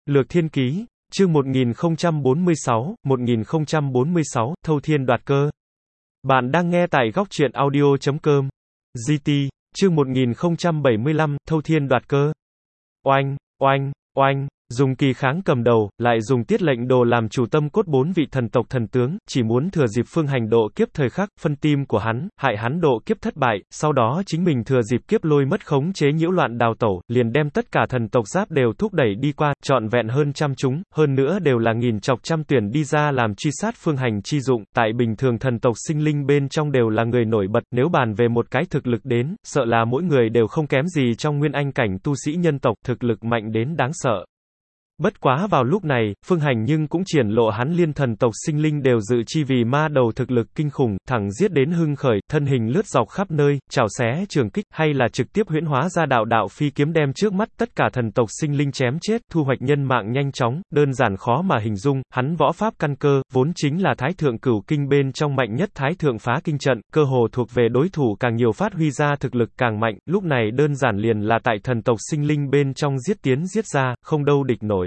Lược Thiên Ký, chương 1046, Thâu Thiên Đoạt Cơ. Bạn đang nghe tại góc truyện audio.com. GT, chương 1075, Thâu Thiên Đoạt Cơ. Oanh, oanh, oanh. Dùng Kỳ Kháng cầm đầu, lại dùng Tiết Lệnh Đồ làm chủ tâm cốt bốn vị thần tộc thần tướng, chỉ muốn thừa dịp Phương Hành độ kiếp thời khắc, phân tim của hắn, hại hắn độ kiếp thất bại, sau đó chính mình thừa dịp kiếp lôi mất khống chế nhiễu loạn đào tẩu, liền đem tất cả thần tộc giáp đều thúc đẩy đi qua, trọn vẹn hơn trăm chúng, hơn nữa đều là nghìn chọc trăm tuyển đi ra làm truy sát Phương Hành chi dụng, tại bình thường thần tộc sinh linh bên trong đều là người nổi bật, nếu bàn về một cái thực lực đến, sợ là mỗi người đều không kém gì trong nguyên anh cảnh tu sĩ nhân tộc, thực lực mạnh đến đáng sợ. Bất quá vào lúc này, Phương Hành nhưng cũng triển lộ hắn liên thần tộc sinh linh đều dự chi vì ma đầu thực lực kinh khủng, thẳng giết đến hưng khởi, thân hình lướt dọc khắp nơi, chảo xé trường kích, hay là trực tiếp huyễn hóa ra đạo đạo phi kiếm đem trước mắt tất cả thần tộc sinh linh chém chết, thu hoạch nhân mạng nhanh chóng, đơn giản khó mà hình dung, hắn võ pháp căn cơ, vốn chính là Thái Thượng Cửu Kinh bên trong mạnh nhất Thái Thượng Phá Kinh Trận, cơ hồ thuộc về đối thủ càng nhiều phát huy ra thực lực càng mạnh, lúc này đơn giản liền là tại thần tộc sinh linh bên trong giết tiến giết ra, không đâu địch nổi.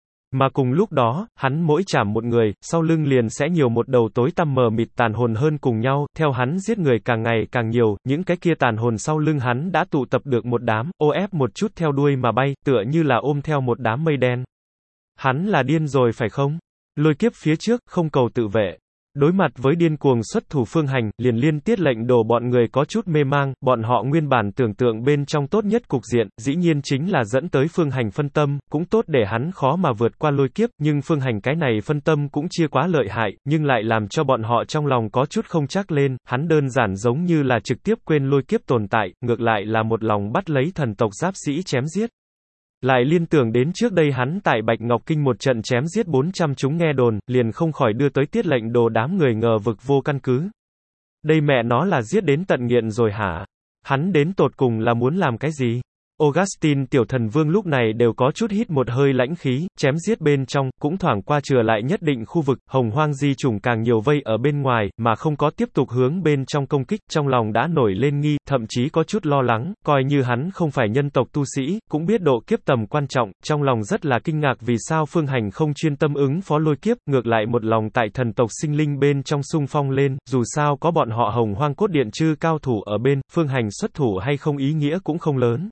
Mà cùng lúc đó, hắn mỗi chạm một người, sau lưng liền sẽ nhiều một đầu tối tăm mờ mịt tàn hồn hơn cùng nhau, theo hắn giết người càng ngày càng nhiều, những cái kia tàn hồn sau lưng hắn đã tụ tập được một đám, ô ép một chút theo đuôi mà bay, tựa như là ôm theo một đám mây đen. Hắn là điên rồi phải không? Lôi kiếp phía trước, không cầu tự vệ. Đối mặt với điên cuồng xuất thủ Phương Hành, liền liên Tiết Lệnh Đồ bọn người có chút mê mang, bọn họ nguyên bản tưởng tượng bên trong tốt nhất cục diện, dĩ nhiên chính là dẫn tới Phương Hành phân tâm, cũng tốt để hắn khó mà vượt qua lôi kiếp, nhưng Phương Hành cái này phân tâm cũng chia quá lợi hại, nhưng lại làm cho bọn họ trong lòng có chút không chắc lên, hắn đơn giản giống như là trực tiếp quên lôi kiếp tồn tại, ngược lại là một lòng bắt lấy thần tộc giáp sĩ chém giết. Lại liên tưởng đến trước đây hắn tại Bạch Ngọc Kinh một trận chém giết 400 chúng nghe đồn, liền không khỏi đưa tới Tiết Lệnh Đồ đám người ngờ vực vô căn cứ. Đây mẹ nó là giết đến tận nghiện rồi hả? Hắn đến tột cùng là muốn làm cái gì? Augustine tiểu thần vương lúc này đều có chút hít một hơi lãnh khí, chém giết bên trong, cũng thoảng qua chừa lại nhất định khu vực, hồng hoang di chủng càng nhiều vây ở bên ngoài, mà không có tiếp tục hướng bên trong công kích, trong lòng đã nổi lên nghi, thậm chí có chút lo lắng, coi như hắn không phải nhân tộc tu sĩ, cũng biết độ kiếp tầm quan trọng, trong lòng rất là kinh ngạc vì sao Phương Hành không chuyên tâm ứng phó lôi kiếp, ngược lại một lòng tại thần tộc sinh linh bên trong xung phong lên, dù sao có bọn họ hồng hoang cốt điện chư cao thủ ở bên, Phương Hành xuất thủ hay không ý nghĩa cũng không lớn.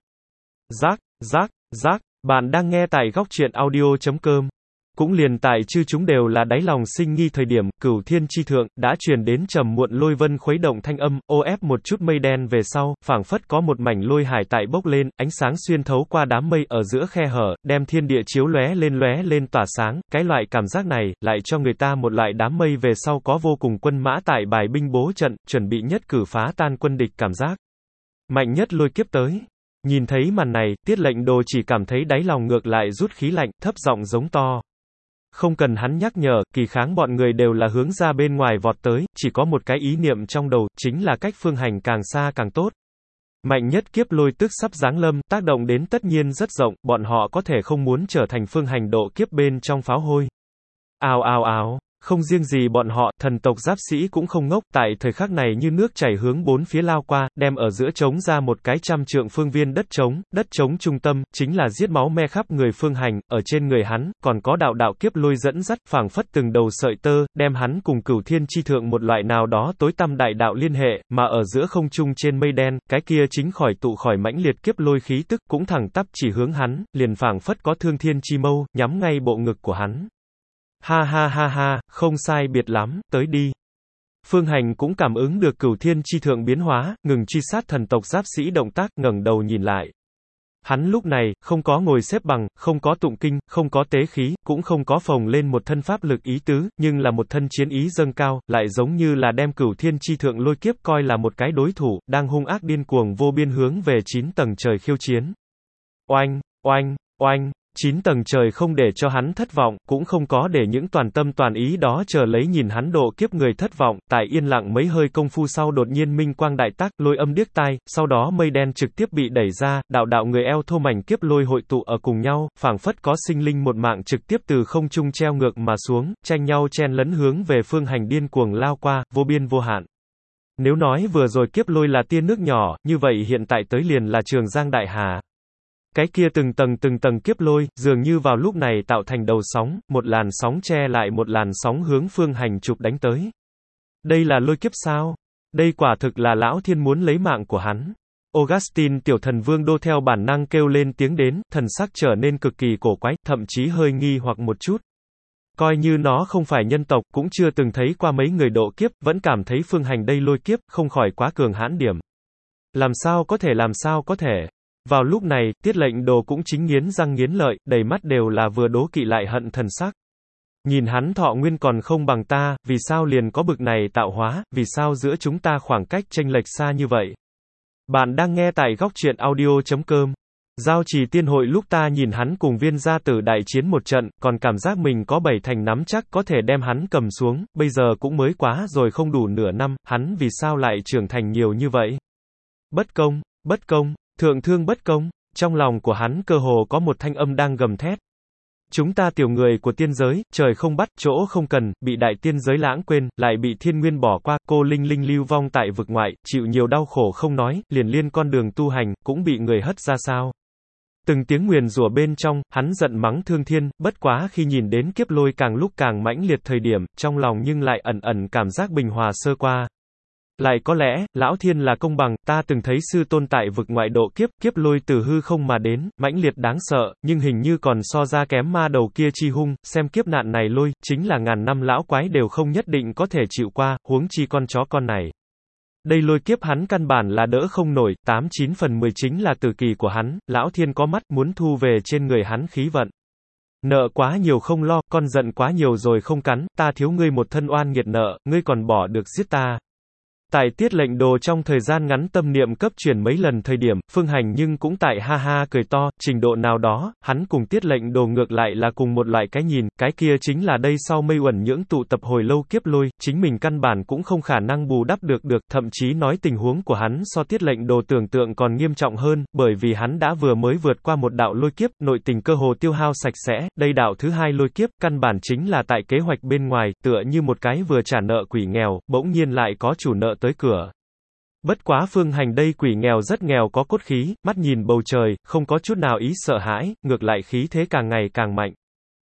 Giác, bạn đang nghe tại góc truyện audio.com. Cũng liền tại chư chúng đều là đáy lòng sinh nghi thời điểm, Cửu Thiên chi thượng, đã truyền đến trầm muộn lôi vân khuấy động thanh âm, ô ép một chút mây đen về sau, phảng phất có một mảnh lôi hải tại bốc lên, ánh sáng xuyên thấu qua đám mây ở giữa khe hở, đem thiên địa chiếu lóe lên tỏa sáng, cái loại cảm giác này, lại cho người ta một loại đám mây về sau có vô cùng quân mã tại bài binh bố trận, chuẩn bị nhất cử phá tan quân địch cảm giác. Mạnh nhất lôi kiếp tới. Nhìn thấy màn này, Tiết Lệnh Đồ chỉ cảm thấy đáy lòng ngược lại rút khí lạnh, thấp giọng giống to. Không cần hắn nhắc nhở, Kỳ Kháng bọn người đều là hướng ra bên ngoài vọt tới, chỉ có một cái ý niệm trong đầu, chính là cách Phương Hành càng xa càng tốt. Mạnh nhất kiếp lôi tức sắp giáng lâm, tác động đến tất nhiên rất rộng, bọn họ có thể không muốn trở thành Phương Hành độ kiếp bên trong pháo hôi. Ào. Không riêng gì bọn họ, thần tộc giáp sĩ cũng không ngốc, tại thời khắc này như nước chảy hướng bốn phía lao qua, đem ở giữa trống ra một cái 100 trượng phương viên đất trống trung tâm, chính là giết máu me khắp người Phương Hành, ở trên người hắn, còn có đạo kiếp lôi dẫn dắt, phảng phất từng đầu sợi tơ, đem hắn cùng Cửu Thiên chi thượng một loại nào đó tối tăm đại đạo liên hệ, mà ở giữa không trung trên mây đen, cái kia chính tụ khỏi mãnh liệt kiếp lôi khí tức, cũng thẳng tắp chỉ hướng hắn, liền phảng phất có thương thiên chi mâu, nhắm ngay bộ ngực của hắn. Ha, không sai biệt lắm, tới đi. Phương Hành cũng cảm ứng được Cửu Thiên chi thượng biến hóa, ngừng truy sát thần tộc giáp sĩ động tác, ngẩng đầu nhìn lại. Hắn lúc này, không có ngồi xếp bằng, không có tụng kinh, không có tế khí, cũng không có phồng lên một thân pháp lực ý tứ, nhưng là một thân chiến ý dâng cao, lại giống như là đem Cửu Thiên chi thượng lôi kiếp coi là một cái đối thủ, đang hung ác điên cuồng vô biên hướng về 9 tầng trời khiêu chiến. Oanh. 9 tầng trời không để cho hắn thất vọng, cũng không có để những toàn tâm toàn ý đó chờ lấy nhìn hắn độ kiếp người thất vọng, tại yên lặng mấy hơi công phu sau đột nhiên minh quang đại tác, lôi âm điếc tai, sau đó mây đen trực tiếp bị đẩy ra, đạo người eo thô mảnh kiếp lôi hội tụ ở cùng nhau, phảng phất có sinh linh một mạng trực tiếp từ không trung treo ngược mà xuống, tranh nhau chen lấn hướng về Phương Hành điên cuồng lao qua, vô biên vô hạn. Nếu nói vừa rồi kiếp lôi là tia nước nhỏ, như vậy hiện tại tới liền là Trường Giang Đại Hà. Cái kia từng tầng kiếp lôi, dường như vào lúc này tạo thành đầu sóng, một làn sóng che lại một làn sóng hướng Phương Hành Trục đánh tới. Đây là lôi kiếp sao? Đây quả thực là Lão Thiên muốn lấy mạng của hắn. Augustine tiểu thần vương đô theo bản năng kêu lên tiếng đến, thần sắc trở nên cực kỳ cổ quái, thậm chí hơi nghi hoặc một chút. Coi như nó không phải nhân tộc, cũng chưa từng thấy qua mấy người độ kiếp, vẫn cảm thấy Phương Hành đây lôi kiếp, không khỏi quá cường hãn điểm. Làm sao có thể. Vào lúc này, Tiết Lệnh Đồ cũng chính nghiến răng nghiến lợi, đầy mắt đều là vừa đố kỵ lại hận thần sắc. Nhìn hắn thọ nguyên còn không bằng ta, vì sao liền có bực này tạo hóa, vì sao giữa chúng ta khoảng cách chênh lệch xa như vậy. Bạn đang nghe tại góc truyện audio.com. Giao Trì Tiên Hội lúc ta nhìn hắn cùng Viên gia tử đại chiến một trận, còn cảm giác mình có 7 thành nắm chắc có thể đem hắn cầm xuống, bây giờ cũng mới quá rồi không đủ nửa năm, hắn vì sao lại trưởng thành nhiều như vậy. Bất công, thượng thương bất công, trong lòng của hắn cơ hồ có một thanh âm đang gầm thét. Chúng ta tiểu người của tiên giới, trời không bắt, chỗ không cần, bị đại tiên giới lãng quên, lại bị thiên nguyên bỏ qua, cô Linh Linh lưu vong tại vực ngoại, chịu nhiều đau khổ không nói, liền liên con đường tu hành, cũng bị người hất ra sao. Từng tiếng nguyền rủa bên trong, hắn giận mắng thương thiên, bất quá khi nhìn đến kiếp lôi càng lúc càng mãnh liệt thời điểm, trong lòng nhưng lại ẩn cảm giác bình hòa sơ qua. Lại có lẽ, Lão Thiên là công bằng, ta từng thấy sư tôn tại vực ngoại độ kiếp, kiếp lôi từ hư không mà đến, mãnh liệt đáng sợ, nhưng hình như còn so ra kém ma đầu kia chi hung, xem kiếp nạn này lôi, chính là ngàn năm lão quái đều không nhất định có thể chịu qua, huống chi con chó con này. Đây lôi kiếp hắn căn bản là đỡ không nổi, 8-9 phần 10 chính là tử kỳ của hắn, Lão Thiên có mắt muốn thu về trên người hắn khí vận. Nợ quá nhiều không lo, con giận quá nhiều rồi không cắn, ta thiếu ngươi một thân oan nghiệt nợ, ngươi còn bỏ được giết ta. Tại Tiết Lệnh Đồ trong thời gian ngắn tâm niệm cấp chuyển mấy lần thời điểm, Phương Hành nhưng cũng tại ha ha cười to, trình độ nào đó, hắn cùng Tiết Lệnh Đồ ngược lại là cùng một loại cái nhìn, cái kia chính là đây sau mây uẩn nhưỡng tụ tập hồi lâu kiếp lôi, chính mình căn bản cũng không khả năng bù đắp được, thậm chí nói tình huống của hắn so Tiết Lệnh Đồ tưởng tượng còn nghiêm trọng hơn, bởi vì hắn đã vừa mới vượt qua một đạo lôi kiếp, nội tình cơ hồ tiêu hao sạch sẽ, đây đạo thứ hai lôi kiếp, căn bản chính là tại kế hoạch bên ngoài, tựa như một cái vừa trả nợ quỷ nghèo, bỗng nhiên lại có chủ nợ tới cửa. Bất quá Phương Hành đây quỷ nghèo rất nghèo có cốt khí, mắt nhìn bầu trời, không có chút nào ý sợ hãi, ngược lại khí thế càng ngày càng mạnh.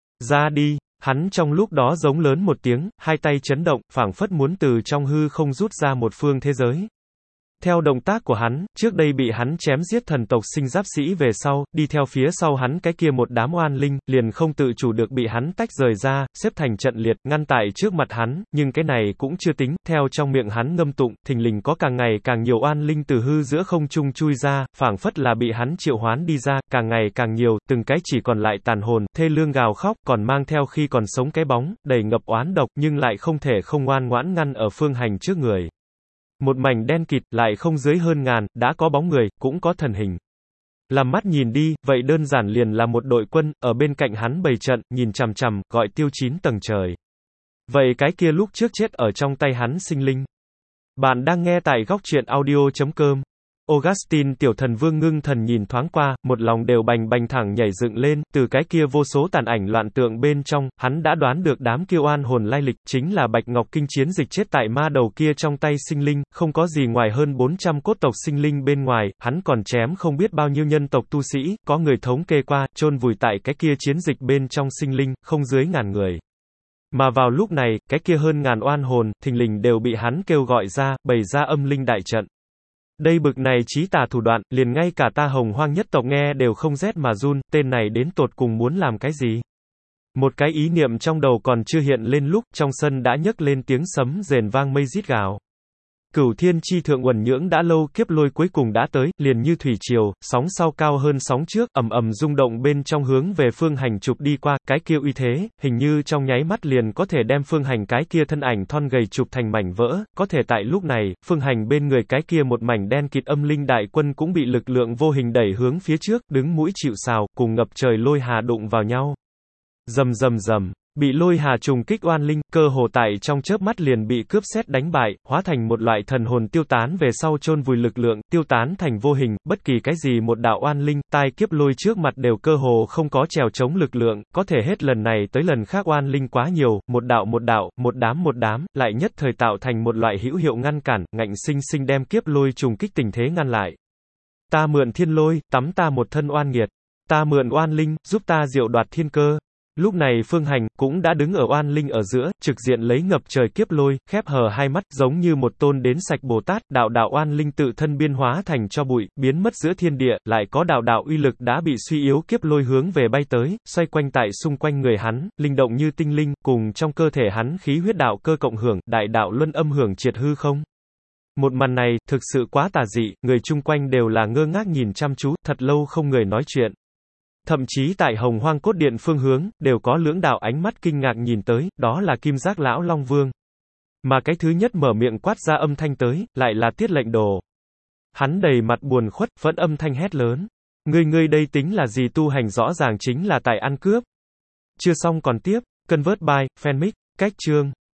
Ra đi, hắn trong lúc đó giống lớn một tiếng, hai tay chấn động, phảng phất muốn từ trong hư không rút ra một phương thế giới. Theo động tác của hắn, trước đây bị hắn chém giết thần tộc sinh giáp sĩ về sau, đi theo phía sau hắn cái kia một đám oan linh, liền không tự chủ được bị hắn tách rời ra, xếp thành trận liệt, ngăn tại trước mặt hắn, nhưng cái này cũng chưa tính, theo trong miệng hắn ngâm tụng, thình lình có càng ngày càng nhiều oan linh từ hư giữa không trung chui ra, phảng phất là bị hắn triệu hoán đi ra, càng ngày càng nhiều, từng cái chỉ còn lại tàn hồn, thê lương gào khóc, còn mang theo khi còn sống cái bóng, đầy ngập oán độc, nhưng lại không thể không ngoan ngoãn ngăn ở Phương Hành trước người. Một mảnh đen kịt, lại không dưới hơn ngàn, đã có bóng người, cũng có thần hình. Làm mắt nhìn đi, vậy đơn giản liền là một đội quân, ở bên cạnh hắn bày trận, nhìn chằm chằm, gọi tiêu 9 tầng trời. Vậy cái kia lúc trước chết ở trong tay hắn sinh linh. Bạn đang nghe tại góc truyện audio.com. Augustine tiểu thần vương ngưng thần nhìn thoáng qua, một lòng đều bành thẳng nhảy dựng lên, từ cái kia vô số tàn ảnh loạn tượng bên trong, hắn đã đoán được đám kia oan hồn lai lịch, chính là Bạch Ngọc Kinh chiến dịch chết tại ma đầu kia trong tay sinh linh, không có gì ngoài hơn 400 cốt tộc sinh linh bên ngoài, hắn còn chém không biết bao nhiêu nhân tộc tu sĩ, có người thống kê qua, chôn vùi tại cái kia chiến dịch bên trong sinh linh, không dưới ngàn người. Mà vào lúc này, cái kia hơn ngàn oan hồn, thình lình đều bị hắn kêu gọi ra, bày ra âm linh đại trận. Đây bực này chí tà thủ đoạn, liền ngay cả ta Hồng Hoang nhất tộc nghe đều không rét mà run, tên này đến tột cùng muốn làm cái gì? Một cái ý niệm trong đầu còn chưa hiện lên lúc, trong sân đã nhấc lên tiếng sấm rền vang mây rít gào. Cửu thiên chi thượng uẩn nhưỡng đã lâu, kiếp lôi cuối cùng đã tới, liền như thủy triều, sóng sau cao hơn sóng trước, ầm rung động bên trong hướng về Phương Hành chụp đi qua, cái kia uy thế, hình như trong nháy mắt liền có thể đem Phương Hành cái kia thân ảnh thon gầy chụp thành mảnh vỡ, có thể tại lúc này, Phương Hành bên người cái kia một mảnh đen kịt âm linh đại quân cũng bị lực lượng vô hình đẩy hướng phía trước, đứng mũi chịu sào, cùng ngập trời lôi hà đụng vào nhau. Rầm rầm rầm. Bị lôi hà trùng kích oan linh, cơ hồ tại trong chớp mắt liền bị cướp sét đánh bại, hóa thành một loại thần hồn tiêu tán về sau chôn vùi lực lượng, tiêu tán thành vô hình, bất kỳ cái gì một đạo oan linh, tai kiếp lôi trước mặt đều cơ hồ không có trèo chống lực lượng, có thể hết lần này tới lần khác oan linh quá nhiều, một đạo, một đám, lại nhất thời tạo thành một loại hữu hiệu ngăn cản, ngạnh sinh sinh đem kiếp lôi trùng kích tình thế ngăn lại. Ta mượn thiên lôi, tắm ta một thân oan nghiệt. Ta mượn oan linh, giúp ta diệu đoạt thiên cơ. Lúc này Phương Hành, cũng đã đứng ở oan linh ở giữa, trực diện lấy ngập trời kiếp lôi, khép hờ hai mắt, giống như một tôn đến sạch Bồ Tát, đạo đạo oan linh tự thân biên hóa thành cho bụi, biến mất giữa thiên địa, lại có đạo đạo uy lực đã bị suy yếu kiếp lôi hướng về bay tới, xoay quanh tại xung quanh người hắn, linh động như tinh linh, cùng trong cơ thể hắn khí huyết đạo cơ cộng hưởng, đại đạo luân âm hưởng triệt hư không. Một màn này, thực sự quá tà dị, người chung quanh đều là ngơ ngác nhìn chăm chú, thật lâu không người nói chuyện. Thậm chí tại Hồng Hoang Cốt Điện phương hướng, đều có lưỡng đạo ánh mắt kinh ngạc nhìn tới, đó là Kim Giác Lão Long Vương. Mà cái thứ nhất mở miệng quát ra âm thanh tới, lại là Tiết Lệnh Đồ. Hắn đầy mặt buồn khuất, phẫn âm thanh hét lớn. Ngươi đây tính là gì, tu hành rõ ràng chính là tại ăn cướp. Chưa xong còn tiếp, Convert by, Fanmic, cách chương.